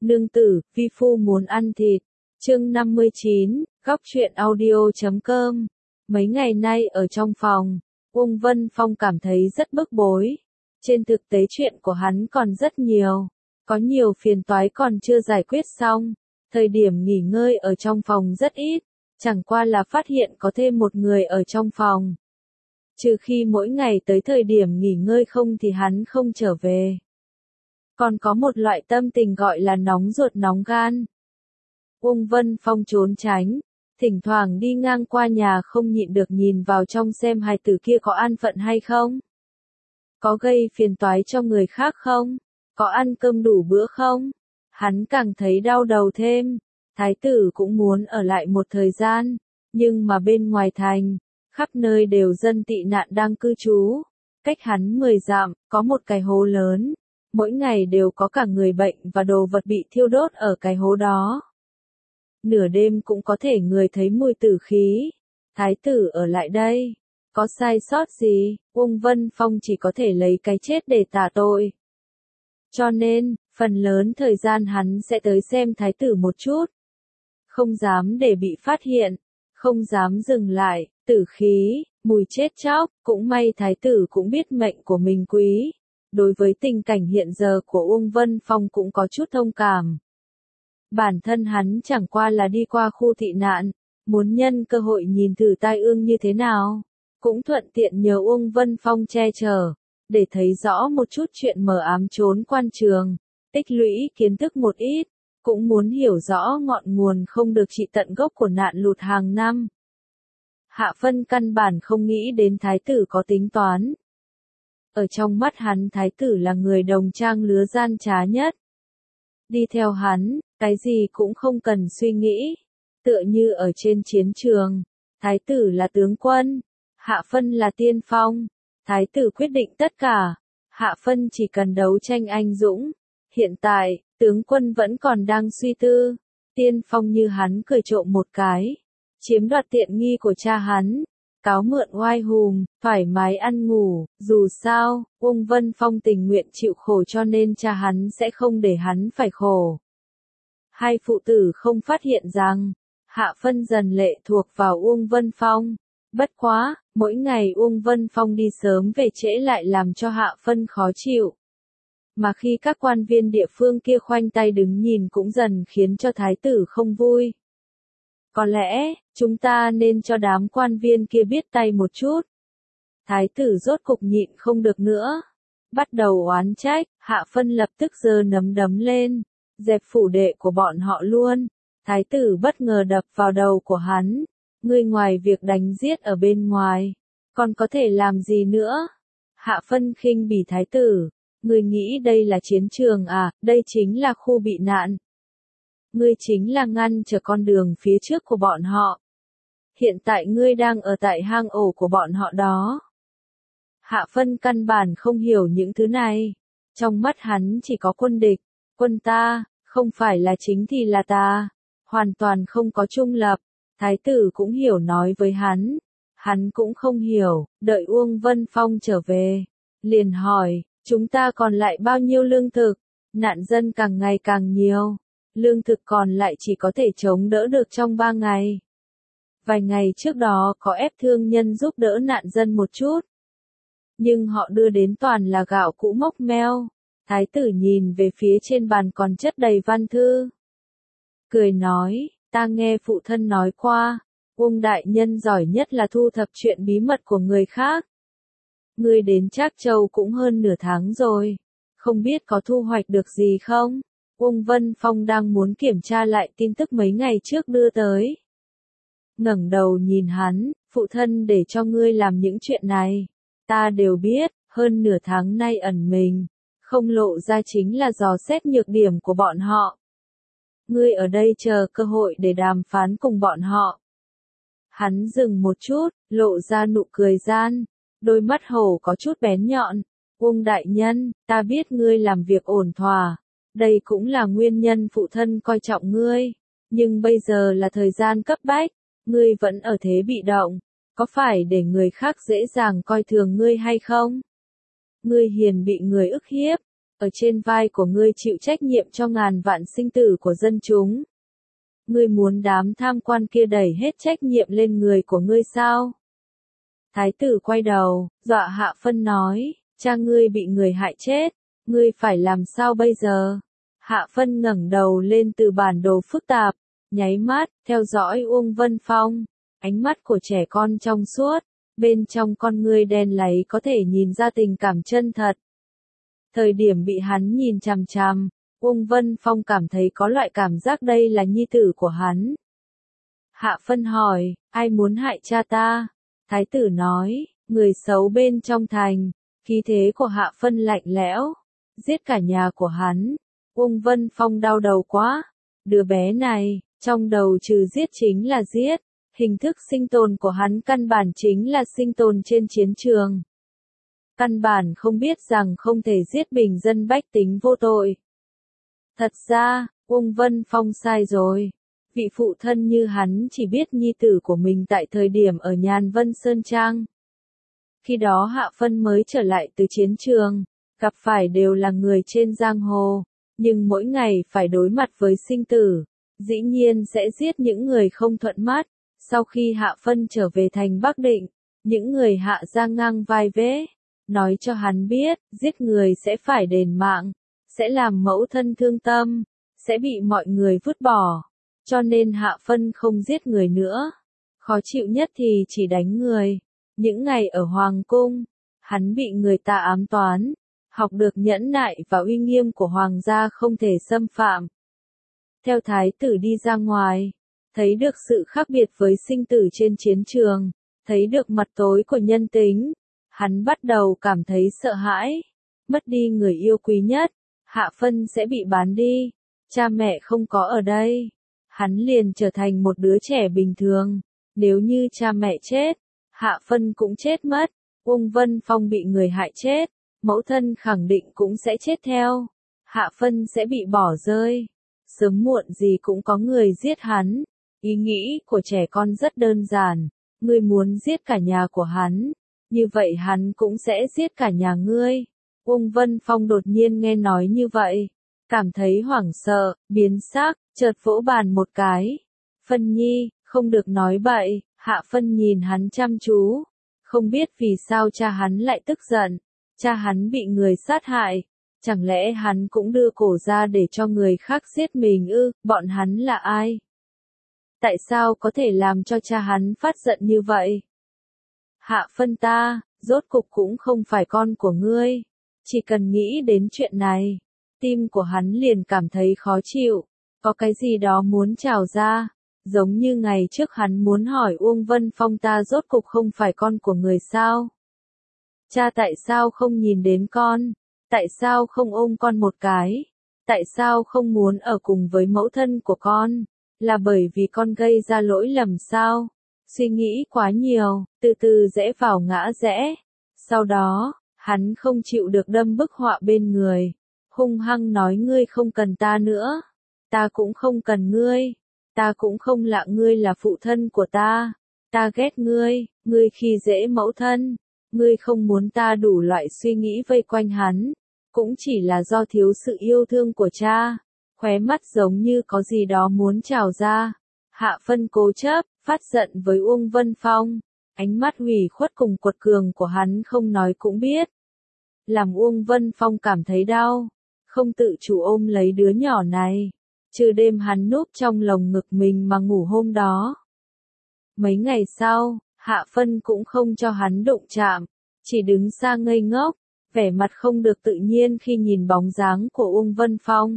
Nương tử, vi phu muốn ăn thịt. Chương 59, góc truyện audio.com. Mấy ngày nay ở trong phòng, Uông Vân Phong cảm thấy rất bức bối. Trên thực tế chuyện của hắn còn rất nhiều, có nhiều phiền toái còn chưa giải quyết xong. Thời điểm nghỉ ngơi ở trong phòng rất ít, chẳng qua là phát hiện có thêm một người ở trong phòng. Trừ khi mỗi ngày tới thời điểm nghỉ ngơi không thì hắn không trở về. Còn có một loại tâm tình gọi là nóng ruột nóng gan. Uông Vân Phong trốn tránh, thỉnh thoảng đi ngang qua nhà không nhịn được nhìn vào trong xem hài tử kia có an phận hay không. Có gây phiền toái cho người khác không? Có ăn cơm đủ bữa không? Hắn càng thấy đau đầu thêm. Thái tử cũng muốn ở lại một thời gian, nhưng mà bên ngoài thành, khắp nơi đều dân tị nạn đang cư trú. Cách hắn 10 dặm, có một cái hố lớn. Mỗi ngày đều có cả người bệnh và đồ vật bị thiêu đốt ở cái hố đó. Nửa đêm cũng có thể người thấy mùi tử khí. Thái tử ở lại đây, có sai sót gì, Uông Vân Phong chỉ có thể lấy cái chết để tả tội. Cho nên, phần lớn thời gian hắn sẽ tới xem thái tử một chút. Không dám để bị phát hiện, không dám dừng lại, tử khí, mùi chết chóc, cũng may thái tử cũng biết mệnh của mình quý. Đối với tình cảnh hiện giờ của Uông Vân Phong cũng có chút thông cảm. Bản thân hắn chẳng qua là đi qua khu tị nạn, muốn nhân cơ hội nhìn thử tai ương như thế nào, cũng thuận tiện nhờ Uông Vân Phong che chở, để thấy rõ một chút chuyện mờ ám trốn quan trường, tích lũy kiến thức một ít, cũng muốn hiểu rõ ngọn nguồn không được trị tận gốc của nạn lụt hàng năm. Hạ Phân căn bản không nghĩ đến thái tử có tính toán. Ở trong mắt hắn thái tử là người đồng trang lứa gian trá nhất. Đi theo hắn, cái gì cũng không cần suy nghĩ. Tựa như ở trên chiến trường, thái tử là tướng quân, Hạ Phân là tiên phong. Thái tử quyết định tất cả, Hạ Phân chỉ cần đấu tranh anh dũng. Hiện tại, tướng quân vẫn còn đang suy tư. Tiên phong như hắn cười trộm một cái, chiếm đoạt tiện nghi của cha hắn. Cáo mượn oai hùng, thoải mái ăn ngủ, dù sao, Uông Vân Phong tình nguyện chịu khổ cho nên cha hắn sẽ không để hắn phải khổ. Hai phụ tử không phát hiện rằng, Hạ Phân dần lệ thuộc vào Uông Vân Phong. Bất quá, mỗi ngày Uông Vân Phong đi sớm về trễ lại làm cho Hạ Phân khó chịu. Mà khi các quan viên địa phương kia khoanh tay đứng nhìn cũng dần khiến cho thái tử không vui. Có lẽ, chúng ta nên cho đám quan viên kia biết tay một chút. Thái tử rốt cục nhịn không được nữa. Bắt đầu oán trách, Hạ Phân lập tức giơ nắm đấm lên, dẹp phủ đệ của bọn họ luôn. Thái tử bất ngờ đập vào đầu của hắn. Ngươi ngoài việc đánh giết ở bên ngoài, còn có thể làm gì nữa? Hạ Phân khinh bỉ thái tử. Ngươi nghĩ đây là chiến trường à, đây chính là khu bị nạn. Ngươi chính là ngăn trở con đường phía trước của bọn họ. Hiện tại ngươi đang ở tại hang ổ của bọn họ đó. Hạ Phân căn bản không hiểu những thứ này. Trong mắt hắn chỉ có quân địch, quân ta, không phải là chính thì là ta. Hoàn toàn không có trung lập. Thái tử cũng hiểu nói với hắn. Hắn cũng không hiểu, đợi Uông Vân Phong trở về. Liền hỏi, chúng ta còn lại bao nhiêu lương thực? Nạn dân càng ngày càng nhiều. Lương thực còn lại chỉ có thể chống đỡ được trong 3 ngày. Vài ngày trước đó có ép thương nhân giúp đỡ nạn dân một chút. Nhưng họ đưa đến toàn là gạo cũ mốc meo. Thái tử nhìn về phía trên bàn còn chất đầy văn thư. Cười nói, ta nghe phụ thân nói qua, Uông đại nhân giỏi nhất là thu thập chuyện bí mật của người khác. Ngươi đến Trác Châu cũng hơn nửa tháng rồi. Không biết có thu hoạch được gì không? Uông Vân Phong đang muốn kiểm tra lại tin tức mấy ngày trước đưa tới. Ngẩng đầu nhìn hắn, phụ thân để cho ngươi làm những chuyện này. Ta đều biết, hơn nửa tháng nay ẩn mình, không lộ ra chính là dò xét nhược điểm của bọn họ. Ngươi ở đây chờ cơ hội để đàm phán cùng bọn họ. Hắn dừng một chút, lộ ra nụ cười gian, đôi mắt hổ có chút bén nhọn. Uông đại nhân, ta biết ngươi làm việc ổn thỏa. Đây cũng là nguyên nhân phụ thân coi trọng ngươi. Nhưng bây giờ là thời gian cấp bách. Ngươi vẫn ở thế bị động. Có phải để người khác dễ dàng coi thường ngươi hay không? Ngươi hiền bị người ức hiếp. ở trên vai của ngươi chịu trách nhiệm cho ngàn vạn sinh tử của dân chúng. Ngươi muốn đám tham quan kia đẩy hết trách nhiệm lên người của ngươi sao? Thái tử quay đầu, dọa Hạ Phân nói, cha ngươi bị người hại chết, ngươi phải làm sao bây giờ? Hạ Phân ngẩng đầu lên từ bản đồ phức tạp, nháy mắt, theo dõi Uông Vân Phong, ánh mắt của trẻ con trong suốt, bên trong con ngươi đen láy có thể nhìn ra tình cảm chân thật. Thời điểm bị hắn nhìn chằm chằm, Uông Vân Phong cảm thấy có loại cảm giác đây là nhi tử của hắn. Hạ Phân hỏi, ai muốn hại cha ta? Thái tử nói, người xấu bên trong thành. Khí thế của Hạ Phân lạnh lẽo, giết cả nhà của hắn. Uông Vân Phong đau đầu quá, đứa bé này, trong đầu trừ giết chính là giết. Hình thức sinh tồn của hắn căn bản chính là sinh tồn trên chiến trường. Căn bản không biết rằng không thể giết bình dân bách tính vô tội. Thật ra, Uông Vân Phong sai rồi. Vị phụ thân như hắn chỉ biết nhi tử của mình tại thời điểm ở Nhàn Vân Sơn Trang. Khi đó Hạ Phân mới trở lại từ chiến trường, gặp phải đều là người trên giang hồ, nhưng mỗi ngày phải đối mặt với sinh tử, dĩ nhiên sẽ giết những người không thuận mắt. Sau khi Hạ Phân trở về thành Bắc Định, những người Hạ ra ngang vai vế, nói cho hắn biết, giết người sẽ phải đền mạng, sẽ làm mẫu thân thương tâm, sẽ bị mọi người vứt bỏ. Cho nên Hạ Phân không giết người nữa. Khó chịu nhất thì chỉ đánh người. Những ngày ở Hoàng Cung, hắn bị người ta ám toán, học được nhẫn nại và uy nghiêm của Hoàng gia không thể xâm phạm. Theo Thái tử đi ra ngoài, thấy được sự khác biệt với sinh tử trên chiến trường, thấy được mặt tối của nhân tính, hắn bắt đầu cảm thấy sợ hãi. Mất đi người yêu quý nhất, Hạ Phân sẽ bị bán đi, cha mẹ không có ở đây, hắn liền trở thành một đứa trẻ bình thường. Nếu như cha mẹ chết, Hạ Phân cũng chết mất. Uông Vân Phong bị người hại chết, mẫu thân khẳng định cũng sẽ chết theo. Hạ Phân sẽ bị bỏ rơi. Sớm muộn gì cũng có người giết hắn. Ý nghĩ của trẻ con rất đơn giản. Ngươi muốn giết cả nhà của hắn, như vậy hắn cũng sẽ giết cả nhà ngươi. Uông Vân Phong đột nhiên nghe nói như vậy, cảm thấy hoảng sợ, biến sắc, chợt vỗ bàn một cái. Phân Nhi, không được nói bậy. Hạ Phân nhìn hắn chăm chú, không biết vì sao cha hắn lại tức giận. Cha hắn bị người sát hại, chẳng lẽ hắn cũng đưa cổ ra để cho người khác giết mình ư? Bọn hắn là ai? Tại sao có thể làm cho cha hắn phát giận như vậy? Hạ Phân ta, rốt cục cũng không phải con của ngươi. Chỉ cần nghĩ đến chuyện này, tim của hắn liền cảm thấy khó chịu, có cái gì đó muốn trào ra. Giống như ngày trước hắn muốn hỏi Uông Vân Phong ta rốt cục không phải con của người sao? Cha tại sao không nhìn đến con? Tại sao không ôm con một cái? Tại sao không muốn ở cùng với mẫu thân của con? Là bởi vì con gây ra lỗi lầm sao? Suy nghĩ quá nhiều, từ từ rẽ vào ngã rẽ. Sau đó, hắn không chịu được đâm bức họa bên người. Hung hăng nói ngươi không cần ta nữa. Ta cũng không cần ngươi. Ta cũng không lạ ngươi là phụ thân của ta. Ta ghét ngươi, ngươi khi dễ mẫu thân. Ngươi không muốn ta đủ loại suy nghĩ vây quanh hắn. Cũng chỉ là do thiếu sự yêu thương của cha. Khóe mắt giống như có gì đó muốn trào ra. Hạ Phân cố chấp, phát giận với Uông Vân Phong. Ánh mắt ủy khuất cùng quật cường của hắn không nói cũng biết. Làm Uông Vân Phong cảm thấy đau. Không tự chủ ôm lấy đứa nhỏ này. Trừ đêm hắn núp trong lồng ngực mình mà ngủ hôm đó. Mấy ngày sau, Hạ Phân cũng không cho hắn đụng chạm, chỉ đứng xa ngây ngốc, vẻ mặt không được tự nhiên khi nhìn bóng dáng của Uông Vân Phong.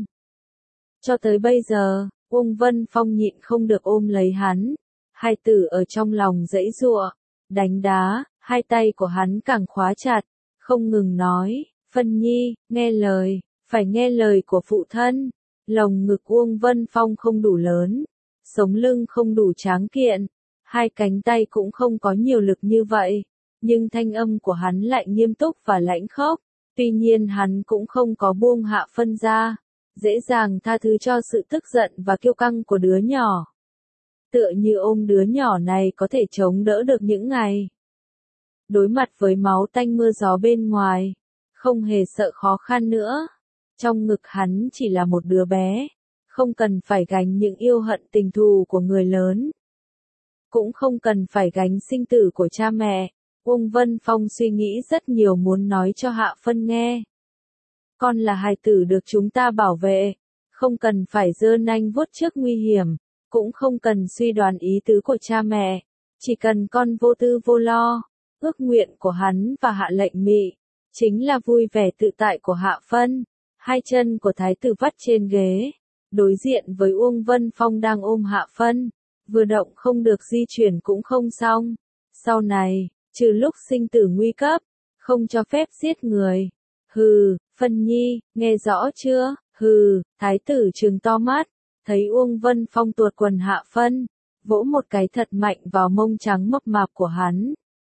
Cho tới bây giờ, Uông Vân Phong nhịn không được ôm lấy hắn, hai tử ở trong lòng giãy giụa, đánh đá, hai tay của hắn càng khóa chặt, không ngừng nói, Phân Nhi, nghe lời, phải nghe lời của phụ thân. Lồng ngực Uông Vân Phong không đủ lớn, sống lưng không đủ tráng kiện, hai cánh tay cũng không có nhiều lực như vậy, nhưng thanh âm của hắn lại nghiêm túc và lãnh khốc. Tuy nhiên hắn cũng không có buông Hạ Phân ra, dễ dàng tha thứ cho sự tức giận và kiêu căng của đứa nhỏ. Tựa như ôm đứa nhỏ này có thể chống đỡ được những ngày. Đối mặt với máu tanh mưa gió bên ngoài, không hề sợ khó khăn nữa. trong ngực hắn chỉ là một đứa bé, không cần phải gánh những yêu hận tình thù của người lớn, cũng không cần phải gánh sinh tử của cha mẹ. Uông Vân Phong suy nghĩ rất nhiều muốn nói cho Hạ Phân nghe. Con là hài tử được chúng ta bảo vệ, không cần phải giơ nanh vuốt trước nguy hiểm, cũng không cần suy đoán ý tứ của cha mẹ, chỉ cần con vô tư vô lo. Ước nguyện của hắn và Hạ Lệnh Mị chính là vui vẻ tự tại của Hạ Phân. Hai chân của thái tử vắt trên ghế, đối diện với Uông Vân Phong đang ôm Hạ Phân, vừa động không được di chuyển cũng không xong. Sau này, trừ lúc sinh tử nguy cấp, không cho phép giết người. Hừ, Phân Nhi, nghe rõ chưa? Hừ, thái tử trừng to mắt, thấy Uông Vân Phong tuột quần Hạ Phân, vỗ một cái thật mạnh vào mông trắng mập mạp của hắn.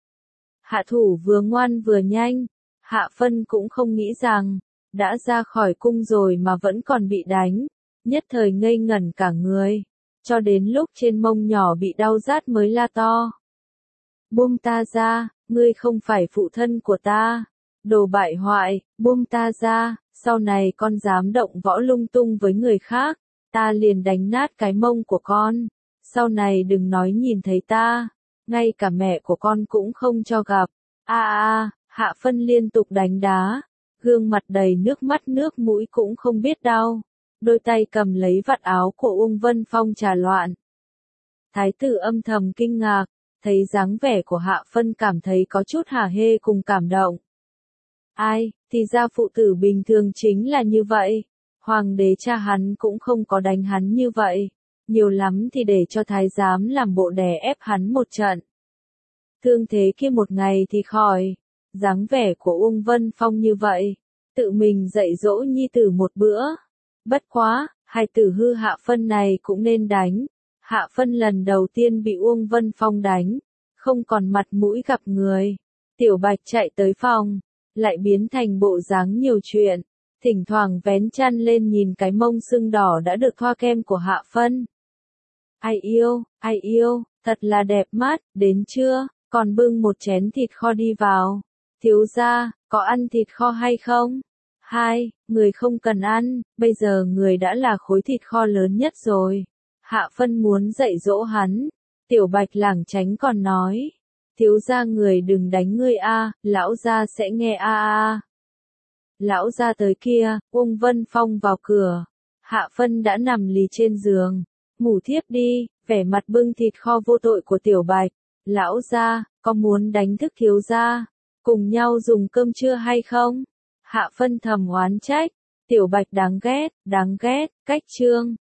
Hạ thủ vừa ngoan vừa nhanh, Hạ Phân cũng không nghĩ rằng, đã ra khỏi cung rồi mà vẫn còn bị đánh, nhất thời ngây ngẩn cả người, cho đến lúc trên mông nhỏ bị đau rát mới la to. Buông ta ra, ngươi không phải phụ thân của ta, đồ bại hoại, buông ta ra, sau này con dám động võ lung tung với người khác, ta liền đánh nát cái mông của con, sau này đừng nói nhìn thấy ta, ngay cả mẹ của con cũng không cho gặp. Hạ Phân liên tục đánh đá, gương mặt đầy nước mắt nước mũi cũng không biết đau, đôi tay cầm lấy vạt áo của Uông Vân Phong trà loạn. Thái tử âm thầm kinh ngạc, thấy dáng vẻ của Hạ Phân cảm thấy có chút hả hê cùng cảm động. Ai, thì ra phụ tử bình thường chính là như vậy, hoàng đế cha hắn cũng không có đánh hắn như vậy, nhiều lắm thì để cho thái giám làm bộ đè ép hắn một trận. Thương thế kia một ngày thì khỏi. Dáng vẻ của Uông Vân Phong như vậy, tự mình dạy dỗ nhi tử một bữa. Bất quá, hài tử hư Hạ Phân này cũng nên đánh. Hạ Phân lần đầu tiên bị Uông Vân Phong đánh, không còn mặt mũi gặp người. Tiểu Bạch chạy tới phòng, lại biến thành bộ dáng nhiều chuyện, thỉnh thoảng vén chăn lên nhìn cái mông sưng đỏ đã được thoa kem của Hạ Phân. Ai yêu, thật là đẹp mắt, đến chưa? Còn bưng một chén thịt kho đi vào. Thiếu gia, có ăn thịt kho hay không? Hai, người không cần ăn, bây giờ người đã là khối thịt kho lớn nhất rồi. Hạ Phân muốn dạy dỗ hắn. Tiểu Bạch lảng tránh còn nói. Thiếu gia người đừng đánh ngươi a, lão gia sẽ nghe a. Lão gia tới kia, Uông Vân Phong vào cửa. Hạ Phân đã nằm lì trên giường. Ngủ thiếp đi, vẻ mặt bưng thịt kho vô tội của Tiểu Bạch. Lão gia, có muốn đánh thức thiếu gia? Cùng nhau dùng cơm trưa hay không? Hạ Phân thầm oán trách. Tiểu Bạch đáng ghét, cách trương.